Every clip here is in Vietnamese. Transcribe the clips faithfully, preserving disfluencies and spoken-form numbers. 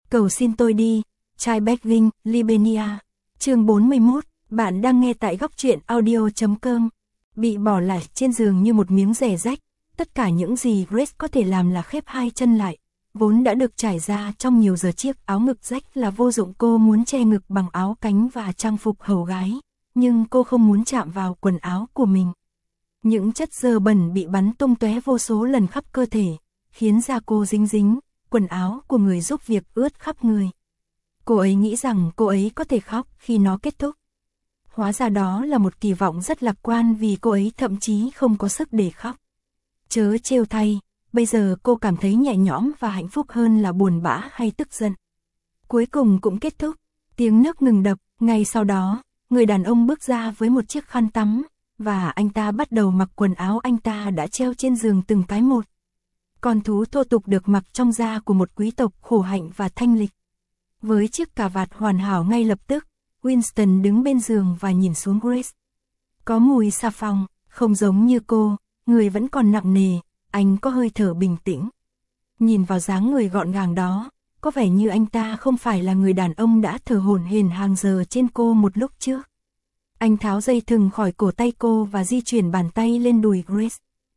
Cầu xin tôi đi, trai Begging, Libenia. Chương bốn mươi mốt, bạn đang nghe tại góc truyện audio chấm com. Bị bỏ lại trên giường như một miếng rẻ rách, tất cả những gì Grace có thể làm là khép hai chân lại. Vốn đã được trải ra trong nhiều giờ chiếc áo ngực rách là vô dụng, cô muốn che ngực bằng áo cánh và trang phục hầu gái, nhưng cô không muốn chạm vào quần áo của mình. Những chất dơ bẩn bị bắn tung tóe vô số lần khắp cơ thể, khiến da cô dính dính, quần áo của người giúp việc ướt khắp người. Cô ấy nghĩ rằng cô ấy có thể khóc khi nó kết thúc. Hóa ra đó là một kỳ vọng rất lạc quan vì cô ấy thậm chí không có sức để khóc. Chớ trêu thay, bây giờ cô cảm thấy nhẹ nhõm và hạnh phúc hơn là buồn bã hay tức giận. Cuối cùng cũng kết thúc, tiếng nước ngừng đập, ngay sau đó, người đàn ông bước ra với một chiếc khăn tắm, và anh ta bắt đầu mặc quần áo anh ta đã treo trên giường từng cái một. Con thú thô tục được mặc trong da của một quý tộc khổ hạnh và thanh lịch. Với chiếc cà vạt hoàn hảo ngay lập tức, Winston đứng bên giường và nhìn xuống Grace. Có mùi xà phòng, không giống như cô, người vẫn còn nặng nề, anh có hơi thở bình tĩnh. Nhìn vào dáng người gọn gàng đó, có vẻ như anh ta không phải là người đàn ông đã thở hổn hển hàng giờ trên cô một lúc trước. Anh tháo dây thừng khỏi cổ tay cô và di chuyển bàn tay lên đùi Grace.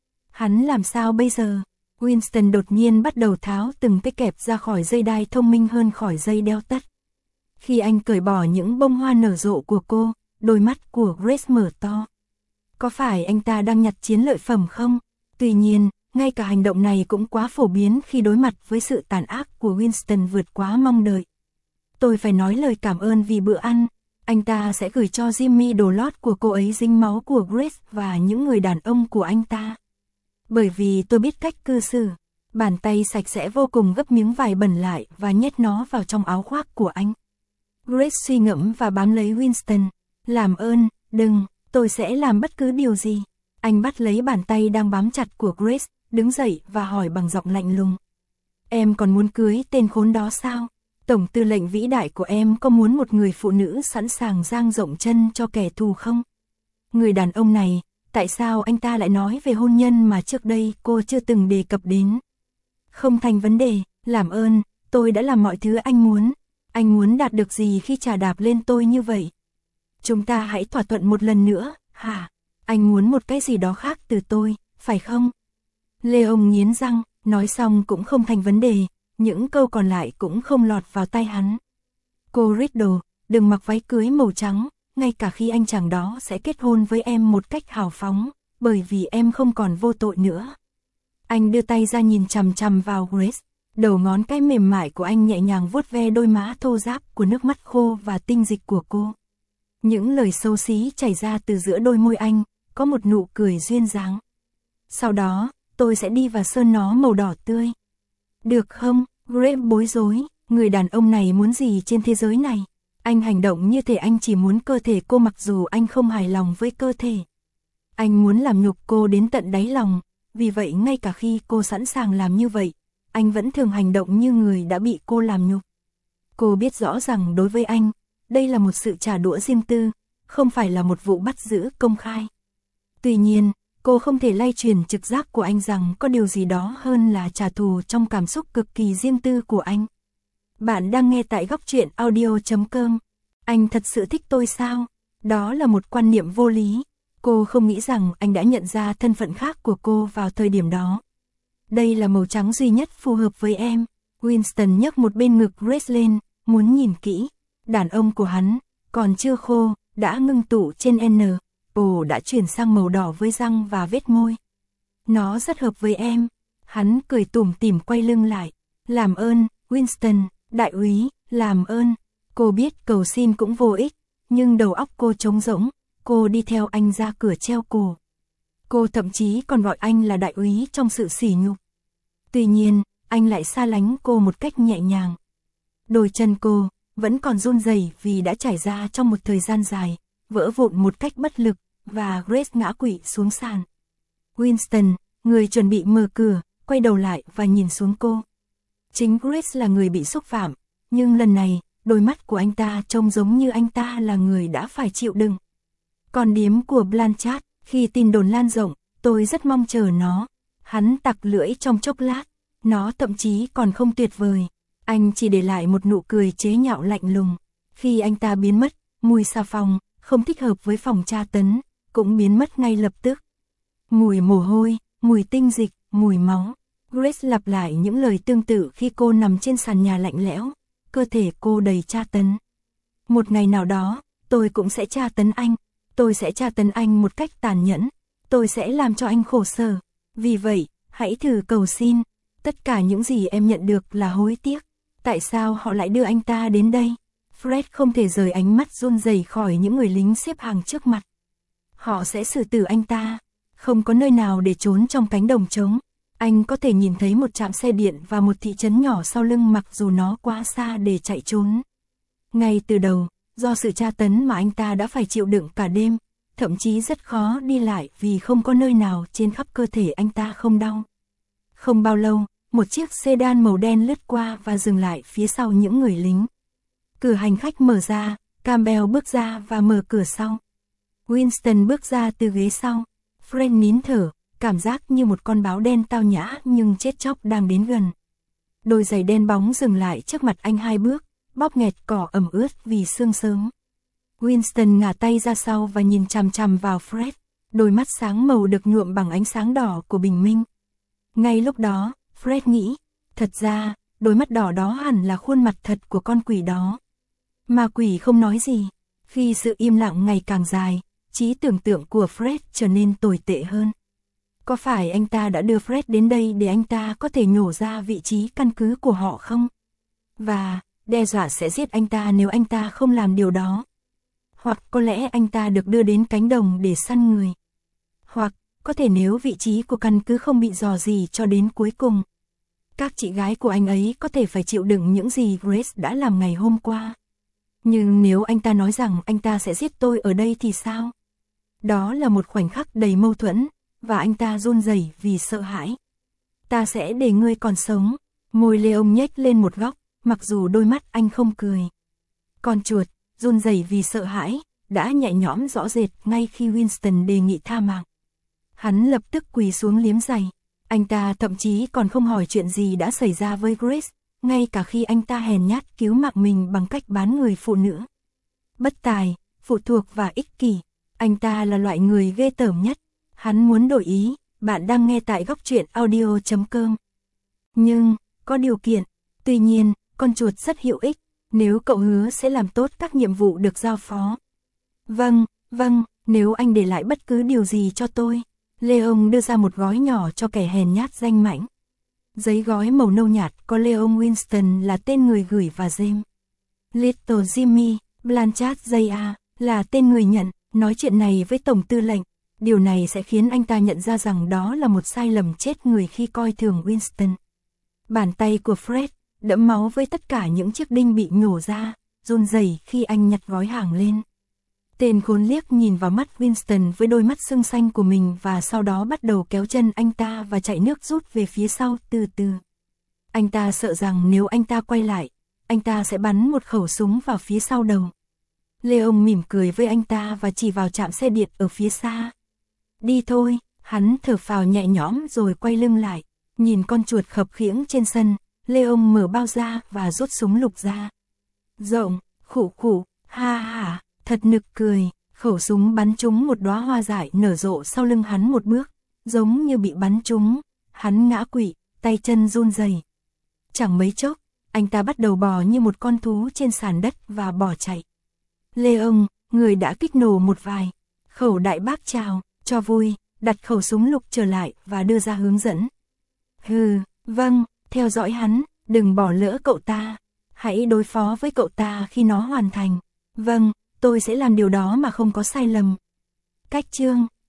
Hắn làm sao bây giờ? Winston đột nhiên bắt đầu tháo từng cái kẹp ra khỏi dây đai thông minh hơn khỏi dây đeo tất. Khi anh cởi bỏ những bông hoa nở rộ của cô, đôi mắt của Grace mở to. Có phải anh ta đang nhặt chiến lợi phẩm không? Tuy nhiên, ngay cả hành động này cũng quá phổ biến khi đối mặt với sự tàn ác của Winston vượt quá mong đợi. Tôi phải nói lời cảm ơn vì bữa ăn. Anh ta sẽ gửi cho Jimmy đồ lót của cô ấy dính máu của Grace và những người đàn ông của anh ta. Bởi vì tôi biết cách cư xử. Bàn tay sạch sẽ vô cùng gấp miếng vải bẩn lại và nhét nó vào trong áo khoác của anh. Grace suy ngẫm và bám lấy Winston. Làm ơn, đừng, tôi sẽ làm bất cứ điều gì. Anh bắt lấy bàn tay đang bám chặt của Grace, đứng dậy và hỏi bằng giọng lạnh lùng. Em còn muốn cưới tên khốn đó sao? Tổng tư lệnh vĩ đại của em có muốn một người phụ nữ sẵn sàng dang rộng chân cho kẻ thù không? Người đàn ông này, tại sao anh ta lại nói về hôn nhân mà trước đây cô chưa từng đề cập đến? Không thành vấn đề, làm ơn, tôi đã làm mọi thứ anh muốn. Anh muốn đạt được gì khi chà đạp lên tôi như vậy? Chúng ta hãy thỏa thuận một lần nữa, hả? Anh muốn một cái gì đó khác từ tôi, phải không? Leon nghiến răng, nói xong cũng không thành vấn đề, những câu còn lại cũng không lọt vào tai hắn. Cô Riddle, đừng mặc váy cưới màu trắng, ngay cả khi anh chàng đó sẽ kết hôn với em một cách hào phóng, bởi vì em không còn vô tội nữa. Anh đưa tay ra nhìn chằm chằm vào Grace, đầu ngón cái mềm mại của anh nhẹ nhàng vuốt ve đôi má thô ráp của nước mắt khô và tinh dịch của cô. Những lời xấu xí chảy ra từ giữa đôi môi anh, có một nụ cười duyên dáng. Sau đó, tôi sẽ đi và sơn nó màu đỏ tươi. Được không? Grace bối rối, người đàn ông này muốn gì trên thế giới này? Anh hành động như thể anh chỉ muốn cơ thể cô mặc dù anh không hài lòng với cơ thể. Anh muốn làm nhục cô đến tận đáy lòng, vì vậy ngay cả khi cô sẵn sàng làm như vậy, anh vẫn thường hành động như người đã bị cô làm nhục. Cô biết rõ rằng đối với anh, đây là một sự trả đũa riêng tư, không phải là một vụ bắt giữ công khai. Tuy nhiên, cô không thể lay truyền trực giác của anh rằng có điều gì đó hơn là trả thù trong cảm xúc cực kỳ riêng tư của anh. Bạn đang nghe tại góc truyện audio chấm com. Anh thật sự thích tôi sao? Đó là một quan niệm vô lý. Cô không nghĩ rằng anh đã nhận ra thân phận khác của cô vào thời điểm đó. Đây là màu trắng duy nhất phù hợp với em. Winston nhấc một bên ngực Grace lên, muốn nhìn kỹ. Đàn ông của hắn, còn chưa khô, đã ngưng tụ trên N. Ồ đã chuyển sang màu đỏ với răng và vết môi. Nó rất hợp với em. Hắn cười tủm tỉm quay lưng lại. Làm ơn, Winston, đại úy, làm ơn. Cô biết cầu xin cũng vô ích, nhưng đầu óc cô trống rỗng. Cô đi theo anh ra cửa treo cổ. Cô thậm chí còn gọi anh là đại úy trong sự sỉ nhục. Tuy nhiên, anh lại xa lánh cô một cách nhẹ nhàng. Đôi chân cô vẫn còn run rẩy vì đã trải ra trong một thời gian dài, vỡ vụn một cách bất lực, và Grace ngã quỵ xuống sàn. Winston, người chuẩn bị mở cửa, quay đầu lại và nhìn xuống cô. Chính Grace là người bị xúc phạm, nhưng lần này, đôi mắt của anh ta trông giống như anh ta là người đã phải chịu đựng. Con điếm của Blanchard, khi tin đồn lan rộng, tôi rất mong chờ nó. Hắn tặc lưỡi trong chốc lát, nó thậm chí còn không tuyệt vời. Anh chỉ để lại một nụ cười chế nhạo lạnh lùng. Khi anh ta biến mất, mùi xà phòng, không thích hợp với phòng tra tấn, cũng biến mất ngay lập tức. Mùi mồ hôi, mùi tinh dịch, mùi máu. Grace lặp lại những lời tương tự khi cô nằm trên sàn nhà lạnh lẽo, cơ thể cô đầy tra tấn. Một ngày nào đó, tôi cũng sẽ tra tấn anh, tôi sẽ tra tấn anh một cách tàn nhẫn, tôi sẽ làm cho anh khổ sở. Vì vậy, hãy thử cầu xin, tất cả những gì em nhận được là hối tiếc. Tại sao họ lại đưa anh ta đến đây? Fred không thể rời ánh mắt run rẩy khỏi những người lính xếp hàng trước mặt. Họ sẽ xử tử anh ta, không có nơi nào để trốn trong cánh đồng trống. Anh có thể nhìn thấy một trạm xe điện và một thị trấn nhỏ sau lưng mặc dù nó quá xa để chạy trốn. Ngay từ đầu, do sự tra tấn mà anh ta đã phải chịu đựng cả đêm, thậm chí rất khó đi lại vì không có nơi nào trên khắp cơ thể anh ta không đau. Không bao lâu, một chiếc sedan màu đen lướt qua và dừng lại phía sau những người lính. Cửa hành khách mở ra, Campbell bước ra và mở cửa sau. Winston bước ra từ ghế sau. Fred nín thở, cảm giác như một con báo đen tao nhã nhưng chết chóc đang đến gần. Đôi giày đen bóng dừng lại trước mặt anh hai bước, bóp nghẹt cỏ ẩm ướt vì sương sớm. Winston ngả tay ra sau và nhìn chằm chằm vào Fred, đôi mắt sáng màu được nhuộm bằng ánh sáng đỏ của bình minh. Ngay lúc đó, Fred nghĩ, thật ra, đôi mắt đỏ đó hẳn là khuôn mặt thật của con quỷ đó. Ma quỷ không nói gì. Khi sự im lặng ngày càng dài, trí tưởng tượng của Fred trở nên tồi tệ hơn. Có phải anh ta đã đưa Fred đến đây để anh ta có thể nhổ ra vị trí căn cứ của họ không? Và đe dọa sẽ giết anh ta nếu anh ta không làm điều đó. Hoặc có lẽ anh ta được đưa đến cánh đồng để săn người. Hoặc có thể nếu vị trí của căn cứ không bị dò dỉ cho đến cuối cùng. Các chị gái của anh ấy có thể phải chịu đựng những gì Grace đã làm ngày hôm qua. Nhưng nếu anh ta nói rằng anh ta sẽ giết tôi ở đây thì sao? Đó là một khoảnh khắc đầy mâu thuẫn, và anh ta run rẩy vì sợ hãi. Ta sẽ để ngươi còn sống. Môi Leon nhếch lên một góc, mặc dù đôi mắt anh không cười. Con chuột, run rẩy vì sợ hãi, đã nhẹ nhõm rõ rệt ngay khi Winston đề nghị tha mạng. Hắn lập tức quỳ xuống liếm giày. Anh ta thậm chí còn không hỏi chuyện gì đã xảy ra với Grace, ngay cả khi anh ta hèn nhát cứu mạng mình bằng cách bán người phụ nữ. Bất tài, phụ thuộc và ích kỷ. Anh ta là loại người ghê tởm nhất. Hắn muốn đổi ý. Bạn đang nghe tại góc truyện audio chấm com. Nhưng, có điều kiện. Tuy nhiên, con chuột rất hữu ích, nếu cậu hứa sẽ làm tốt các nhiệm vụ được giao phó. Vâng, vâng, nếu anh để lại bất cứ điều gì cho tôi. Leon đưa ra một gói nhỏ cho kẻ hèn nhát danh mãnh. Giấy gói màu nâu nhạt có Leon Winston là tên người gửi và James. Little Jimmy, Blanchard J A là tên người nhận. Nói chuyện này với Tổng tư lệnh. Điều này sẽ khiến anh ta nhận ra rằng đó là một sai lầm chết người khi coi thường Winston. Bàn tay của Fred đẫm máu với tất cả những chiếc đinh bị nhổ ra, run rẩy khi anh nhặt gói hàng lên. Tên khốn liếc nhìn vào mắt Winston với đôi mắt sưng xanh của mình và sau đó bắt đầu kéo chân anh ta và chạy nước rút về phía sau từ từ. Anh ta sợ rằng nếu anh ta quay lại, anh ta sẽ bắn một khẩu súng vào phía sau đầu. Leon mỉm cười với anh ta và chỉ vào trạm xe điện ở phía xa. Đi thôi, hắn thở phào nhẹ nhõm rồi quay lưng lại. Nhìn con chuột khập khiễng trên sân, Leon mở bao ra và rút súng lục ra. Rộng, khủ khủ, ha ha, thật nực cười, khẩu súng bắn trúng một đóa hoa dại nở rộ sau lưng hắn một bước, giống như bị bắn trúng, hắn ngã quỵ, tay chân run rẩy. Chẳng mấy chốc, anh ta bắt đầu bò như một con thú trên sàn đất và bỏ chạy. Leon, người đã kích nổ một vài khẩu đại bác chào, cho vui, đặt khẩu súng lục trở lại và đưa ra hướng dẫn. Hừ, vâng, theo dõi hắn, đừng bỏ lỡ cậu ta. Hãy đối phó với cậu ta khi nó hoàn thành. Vâng, tôi sẽ làm điều đó mà không có sai lầm. Cách chương